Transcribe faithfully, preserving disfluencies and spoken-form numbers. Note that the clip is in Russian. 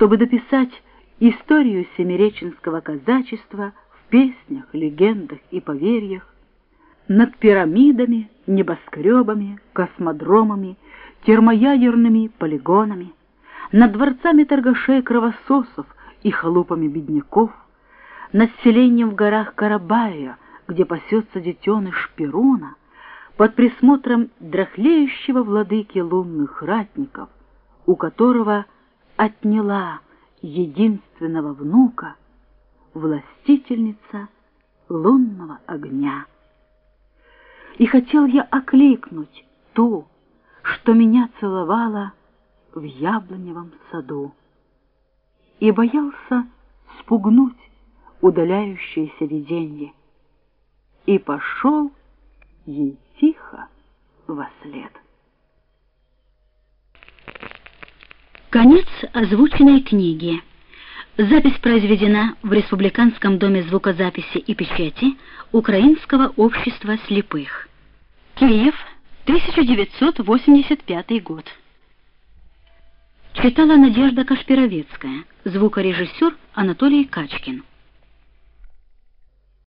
чтобы дописать историю семиреченского казачества в песнях, легендах и поверьях, над пирамидами, небоскребами, космодромами, термоядерными полигонами, над дворцами торгашей-кровососов и халупами бедняков, над селением в горах Карабая, где пасется детеныш Перуна, под присмотром дряхлеющего владыки лунных ратников, у которого отняла единственного внука властительница лунного огня. И хотел я окликнуть ту, что меня целовала в яблоневом саду, и боялся спугнуть удаляющееся виденье, и пошел ей тихо вослед. Конец озвученной книги. Запись произведена в Республиканском доме звукозаписи и печати Украинского общества слепых. Киев, тысяча девятьсот восемьдесят пятый год. Читала Надежда Кашпировецкая, звукорежиссер Анатолий Качкин.